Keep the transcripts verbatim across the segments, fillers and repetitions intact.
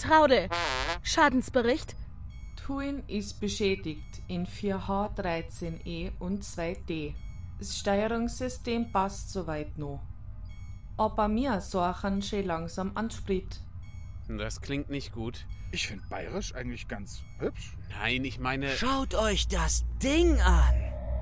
Traudel, Schadensbericht? Tuin ist beschädigt in vier H dreizehn E und zwei D. Das Steuerungssystem passt soweit noch. Aber mir sorgen schon langsam an Sprit. Das klingt nicht gut. Ich finde bayerisch eigentlich ganz hübsch. Nein, ich meine... Schaut euch das Ding an!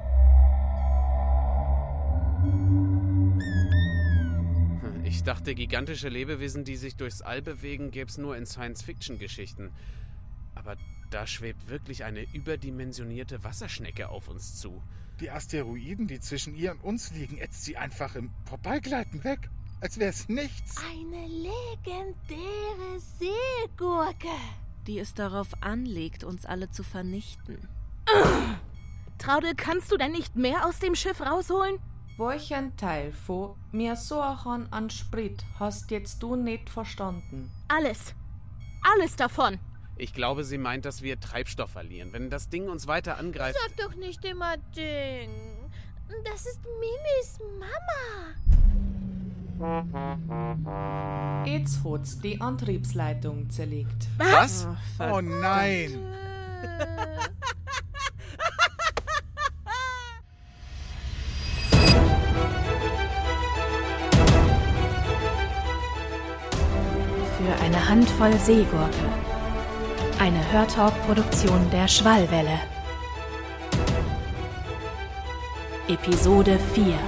Ich dachte, gigantische Lebewesen, die sich durchs All bewegen, gäbe es nur in Science-Fiction-Geschichten. Aber da schwebt wirklich eine überdimensionierte Wasserschnecke auf uns zu. Die Asteroiden, die zwischen ihr und uns liegen, ätzt sie einfach im Vorbeigleiten weg. Als wäre es nichts. Eine legendäre Seegurke, die es darauf anlegt, uns alle zu vernichten. Traudel, kannst du denn nicht mehr aus dem Schiff rausholen? Welchen Teil von mir sorgen an Sprit hast jetzt du nicht verstanden? Alles. Alles davon. Ich glaube, sie meint, dass wir Treibstoff verlieren. Wenn das Ding uns weiter angreift... Sag doch nicht immer Ding. Das ist Mimis Mama. Jetzt hat's die Antriebsleitung zerlegt. Was? Oh, oh nein. Für eine Handvoll Seegurke. Eine Hörtalk-Produktion der Schwallwelle. Episode vier.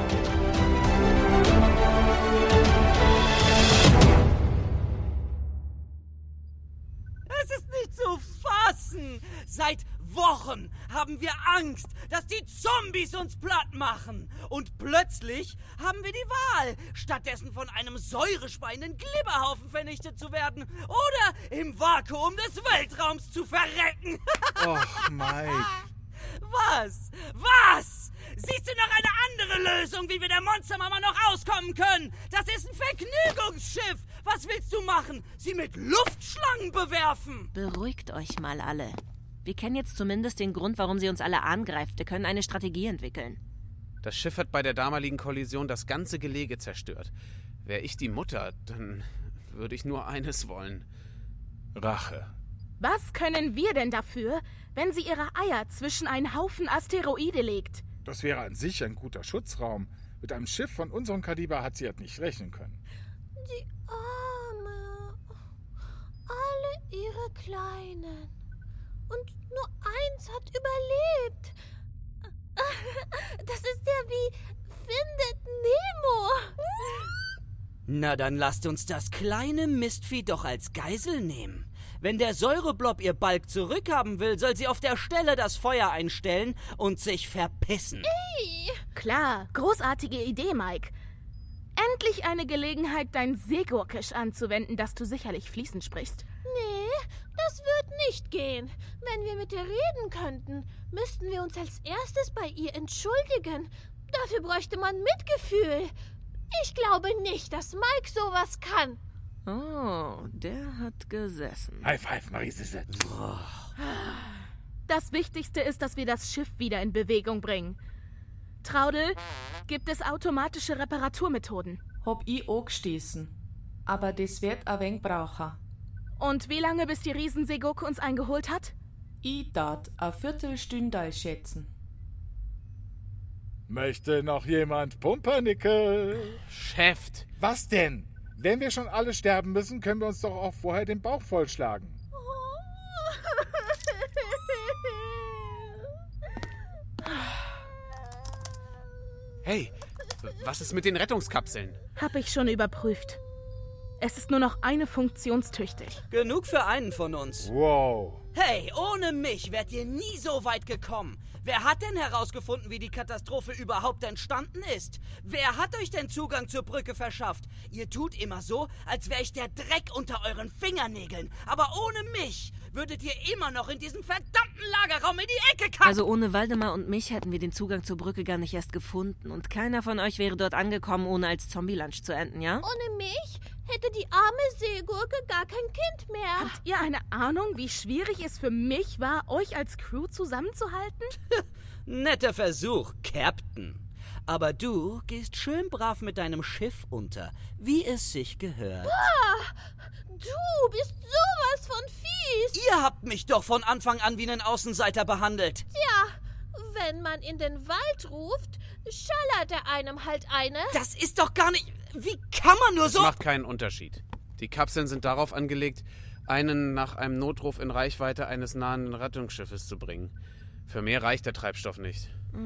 Es ist nicht zu fassen! Seit Wochen haben wir Angst, dass die Zombies uns platt machen. Und plötzlich haben wir die Wahl, stattdessen von einem säurespeienden Glibberhaufen vernichtet zu werden oder im Vakuum des Weltraums zu verrecken. Och, Mike. Was? Was? Siehst du noch eine andere Lösung, wie wir der Monstermama noch auskommen können? Das ist ein Vergnügungsschiff. Was willst du machen? Sie mit Luftschlangen bewerfen? Beruhigt euch mal alle. Wir kennen jetzt zumindest den Grund, warum sie uns alle angreift. Wir können eine Strategie entwickeln. Das Schiff hat bei der damaligen Kollision das ganze Gelege zerstört. Wäre ich die Mutter, dann würde ich nur eines wollen. Rache. Was können wir denn dafür, wenn sie ihre Eier zwischen einen Haufen Asteroide legt? Das wäre an sich ein guter Schutzraum. Mit einem Schiff von unserem Kaliber hat sie halt nicht rechnen können. Die Arme. Alle ihre Kleinen. Und nur eins hat überlebt. Das ist ja wie Findet Nemo. Na, dann lasst uns das kleine Mistvieh doch als Geisel nehmen. Wenn der Säureblob ihr Balk zurückhaben will, soll sie auf der Stelle das Feuer einstellen und sich verpissen. Ey. Klar, großartige Idee, Mike. Endlich eine Gelegenheit, dein Seegurkisch anzuwenden, das du sicherlich fließend sprichst. Nee, das wird nicht gehen. Wenn wir mit ihr reden könnten, müssten wir uns als erstes bei ihr entschuldigen. Dafür bräuchte man Mitgefühl. Ich glaube nicht, dass Mike sowas kann. Oh, der hat gesessen. High five, Marie-Sisse. Oh. Das Wichtigste ist, dass wir das Schiff wieder in Bewegung bringen. Traudel, gibt es automatische Reparaturmethoden? Hab ich auch gestießen. Aber das wird ein wenig brauchen. Und wie lange, bis die Riesenseegurke uns eingeholt hat? Ich tat eine Viertelstunde schätzen. Möchte noch jemand Pumpernickel? Chef! Was denn? Wenn wir schon alle sterben müssen, können wir uns doch auch vorher den Bauch vollschlagen. Hey, was ist mit den Rettungskapseln? Hab ich schon überprüft. Es ist nur noch eine funktionstüchtig. Genug für einen von uns. Wow. Hey, ohne mich wärt ihr nie so weit gekommen. Wer hat denn herausgefunden, wie die Katastrophe überhaupt entstanden ist? Wer hat euch denn Zugang zur Brücke verschafft? Ihr tut immer so, als wäre ich der Dreck unter euren Fingernägeln. Aber ohne mich würdet ihr immer noch in diesem verdammten Lagerraum in die Ecke kacken. Also ohne Waldemar und mich hätten wir den Zugang zur Brücke gar nicht erst gefunden. Und keiner von euch wäre dort angekommen, ohne als Zombie-Lunch zu enden, ja? Ohne mich hätte die arme Seegurke gar kein Kind mehr. Habt ihr eine Ahnung, wie schwierig es für mich war, euch als Crew zusammenzuhalten? Netter Versuch, Captain. Aber du gehst schön brav mit deinem Schiff unter, wie es sich gehört. Ah, du bist sowas von fies. Ihr habt mich doch von Anfang an wie einen Außenseiter behandelt. Tja, wenn man in den Wald ruft, schallert er einem halt eine. Das ist doch gar nicht... Wie kann man nur so... Das macht keinen Unterschied. Die Kapseln sind darauf angelegt, einen nach einem Notruf in Reichweite eines nahen Rettungsschiffes zu bringen. Für mehr reicht der Treibstoff nicht.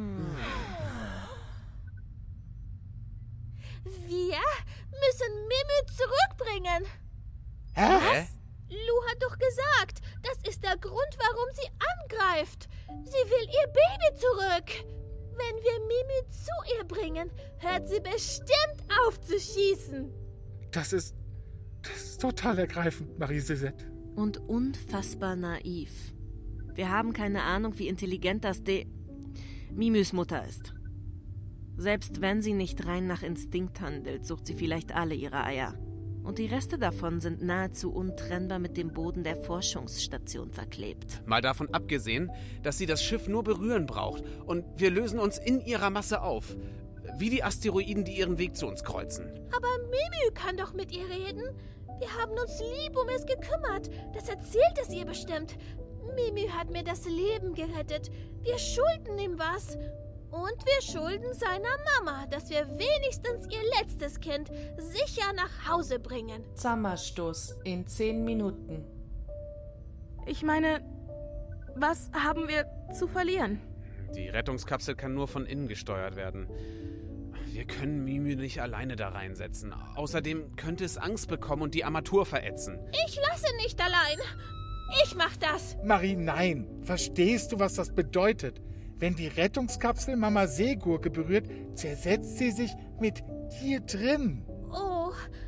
Wir müssen Mimi zurückbringen. Hä? Hä? Lou hat doch gesagt, das ist der Grund, warum sie angreift. Sie will ihr Baby zurück. Wenn wir Mimi zu ihr bringen, hört sie bestimmt auf zu schießen. Das ist... Das ist total ergreifend, Marie-Suzette. Und unfassbar naiv. Wir haben keine Ahnung, wie intelligent das De... Mimys Mutter ist. Selbst wenn sie nicht rein nach Instinkt handelt, sucht sie vielleicht alle ihre Eier. Und die Reste davon sind nahezu untrennbar mit dem Boden der Forschungsstation verklebt. Mal davon abgesehen, dass sie das Schiff nur berühren braucht und wir lösen uns in ihrer Masse auf. Wie die Asteroiden, die ihren Weg zu uns kreuzen. Aber Mimi kann doch mit ihr reden. Wir haben uns lieb um es gekümmert. Das erzählt es ihr bestimmt. Mimi hat mir das Leben gerettet. Wir schulden ihm was. Und wir schulden seiner Mama, dass wir wenigstens ihr letztes Kind sicher nach Hause bringen. Sommerstoß in zehn Minuten. Ich meine, was haben wir zu verlieren? Die Rettungskapsel kann nur von innen gesteuert werden. Wir können Mimi nicht alleine da reinsetzen. Außerdem könnte es Angst bekommen und die Armatur verätzen. Ich lasse nicht allein. Ich mach das. Marie, nein. Verstehst du, was das bedeutet? Wenn die Rettungskapsel Mama Seegurke berührt, zersetzt sie sich mit dir drin. Oh,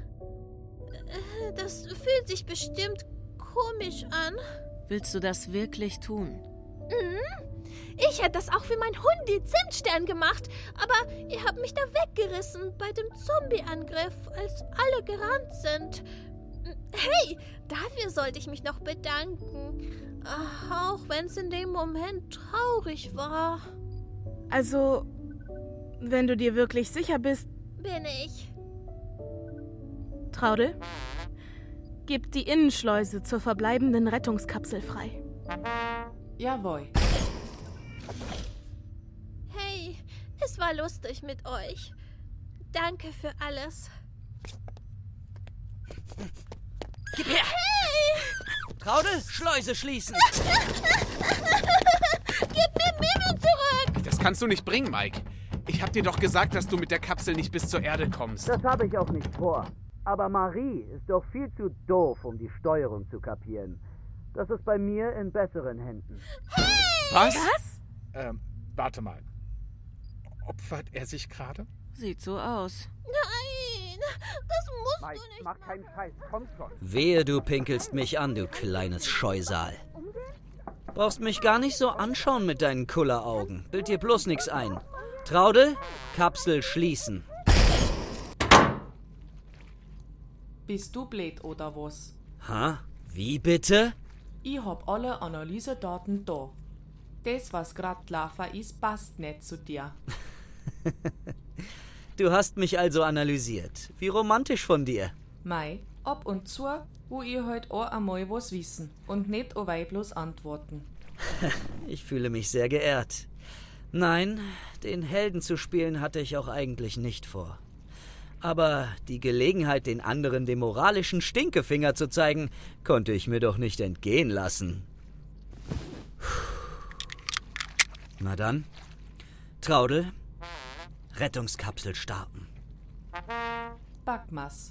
das fühlt sich bestimmt komisch an. Willst du das wirklich tun? Mhm. Ich hätte das auch für mein Hundi Zimtstern gemacht, aber ihr habt mich da weggerissen bei dem Zombie-Angriff, als alle gerannt sind. Hey, dafür sollte ich mich noch bedanken. Auch wenn es in dem Moment traurig war. Also, wenn du dir wirklich sicher bist... Bin ich. Traudel, gib die Innenschleuse zur verbleibenden Rettungskapsel frei. Jawohl. Hey, es war lustig mit euch. Danke für alles. Gib her! Hey! Traudel, Schleuse schließen! Gib mir Mimi zurück! Das kannst du nicht bringen, Mike. Ich hab dir doch gesagt, dass du mit der Kapsel nicht bis zur Erde kommst. Das habe ich auch nicht vor. Aber Marie ist doch viel zu doof, um die Steuerung zu kapieren. Das ist bei mir in besseren Händen. Hey! Was? Was? Ähm, warte mal. Opfert er sich gerade? Sieht so aus. Nein, das musst Mike, du nicht mach keinen Scheiß, komm schon. Wehe, du pinkelst mich an, du kleines Scheusal. Brauchst mich gar nicht so anschauen mit deinen Kulleraugen. Bild dir bloß nix ein. Traudel, Kapsel schließen. Bist du blöd oder was? Ha? Wie bitte? Ich hab alle Analysedaten da. Das, was grad gelaufen ist, passt nicht zu dir. Du hast mich also analysiert. Wie romantisch von dir. Mei, ab und zu, wo ihr halt auch einmal was wissen und nicht auch bloß antworten. Ich fühle mich sehr geehrt. Nein, den Helden zu spielen hatte ich auch eigentlich nicht vor. Aber die Gelegenheit, den anderen den moralischen Stinkefinger zu zeigen, konnte ich mir doch nicht entgehen lassen. Na dann, Traudel, Rettungskapsel starten. Backmas.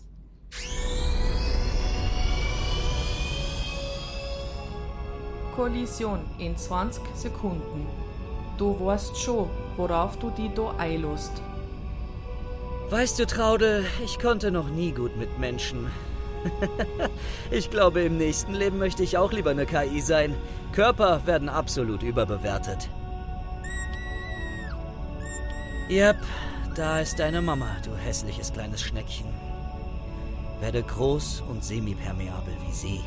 Kollision in zwanzig Sekunden. Du weißt schon, worauf du die da einlässt. Weißt du, Traudel, ich konnte noch nie gut mit Menschen. Ich glaube, im nächsten Leben möchte ich auch lieber eine K I sein. Körper werden absolut überbewertet. Yep, da ist deine Mama, du hässliches kleines Schneckchen. Werde groß und semipermeabel wie sie.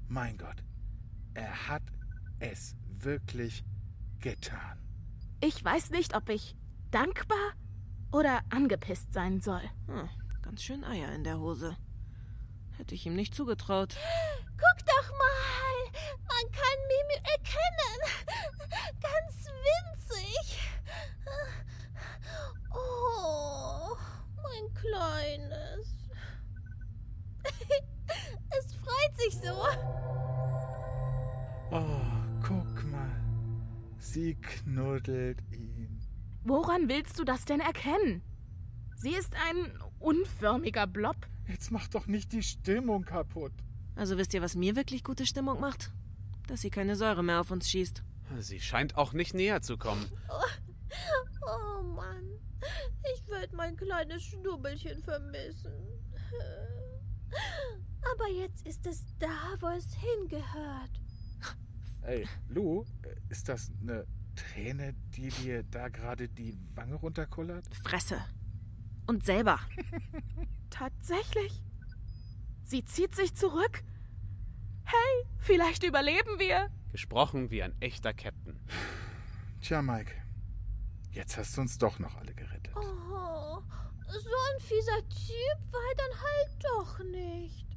Mein Gott, er hat es wirklich getan. Ich weiß nicht, ob ich dankbar oder angepisst sein soll. Hm, ganz schön Eier in der Hose. Hätte ich ihm nicht zugetraut. Guck doch mal! Man kann Mimi erkennen! Ganz winzig! Oh, mein Kleines. Es freut sich so. Oh, guck mal. Sie knuddelt ihn. Woran willst du das denn erkennen? Sie ist ein unförmiger Blob. Jetzt mach doch nicht die Stimmung kaputt. Also wisst ihr, was mir wirklich gute Stimmung macht? Dass sie keine Säure mehr auf uns schießt. Sie scheint auch nicht näher zu kommen. Oh, oh Mann, ich werde mein kleines Schnubbelchen vermissen. Aber jetzt ist es da, wo es hingehört. Ey, Lou, ist das eine Träne, die dir da gerade die Wange runterkullert? Fresse. Und selber. Tatsächlich? Sie zieht sich zurück? Hey, vielleicht überleben wir. Gesprochen wie ein echter Captain. Tja, Mike, jetzt hast du uns doch noch alle gerettet. Oh, so ein fieser Typ war er dann halt doch nicht.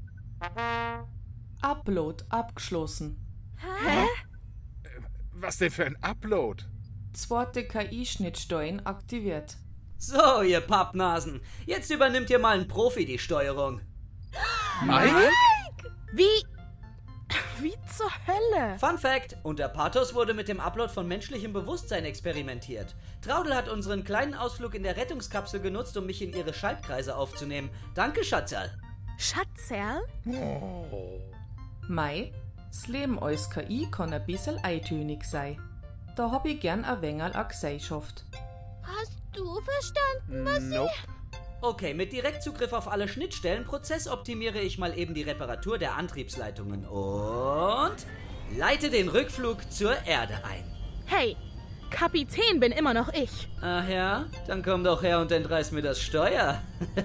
Upload abgeschlossen. Hä? Was denn für ein Upload? Zweite K I-Schnittsteuern aktiviert. So, ihr Pappnasen, jetzt übernimmt ihr mal ein Profi die Steuerung. Mike? Wie? Wie zur Hölle? Fun Fact: Unter Pathos wurde mit dem Upload von menschlichem Bewusstsein experimentiert. Traudel hat unseren kleinen Ausflug in der Rettungskapsel genutzt, um mich in ihre Schaltkreise aufzunehmen. Danke, Schatzerl. Schatzerl? Oh. Mei, das Leben als K I kann ein bisschen eintönig sein. Da hab ich gern ein wenig a Gesellschaft. Hast du verstanden, was Nope. Okay, mit Direktzugriff auf alle Schnittstellen prozessoptimiere ich mal eben die Reparatur der Antriebsleitungen und leite den Rückflug zur Erde ein. Hey, Kapitän bin immer noch ich. Ach ja? Dann komm doch her und entreiß mir das Steuer.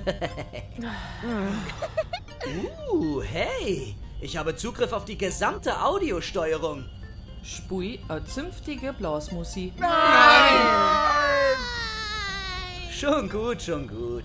uh, hey, ich habe Zugriff auf die gesamte Audiosteuerung. Spui a zünftige Blasmusik. Schon gut, schon gut.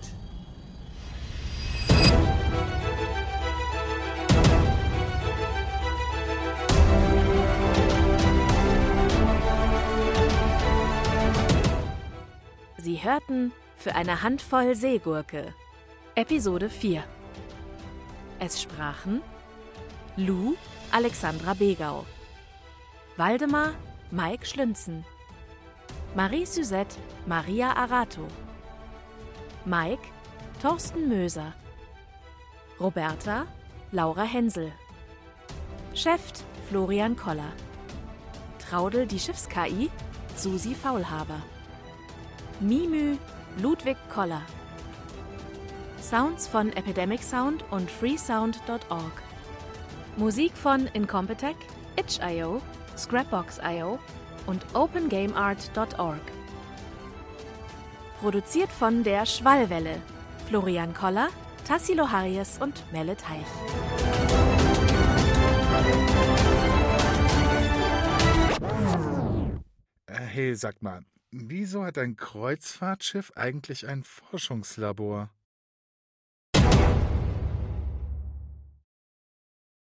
Sie hörten Für eine Handvoll Seegurke, Episode vier. Es sprachen Lou Alexandra Begau, Waldemar Mike Schlünzen, Marie Suzette Maria Arato, Mike Thorsten Möser, Roberta Laura Hensel, Cheft Florian Koller, Traudel die Schiffs-K I Susi Faulhaber, Mimü Ludwig Koller, Sounds von Epidemic Sound und freesound punkt org, Musik von Incompetech, itch punkt io, Scrapbox punkt io und open game art punkt org. Produziert von der Schwallwelle, Florian Koller, Tassilo Harries und Melle Teich. Äh, hey, sag mal, wieso hat ein Kreuzfahrtschiff eigentlich ein Forschungslabor?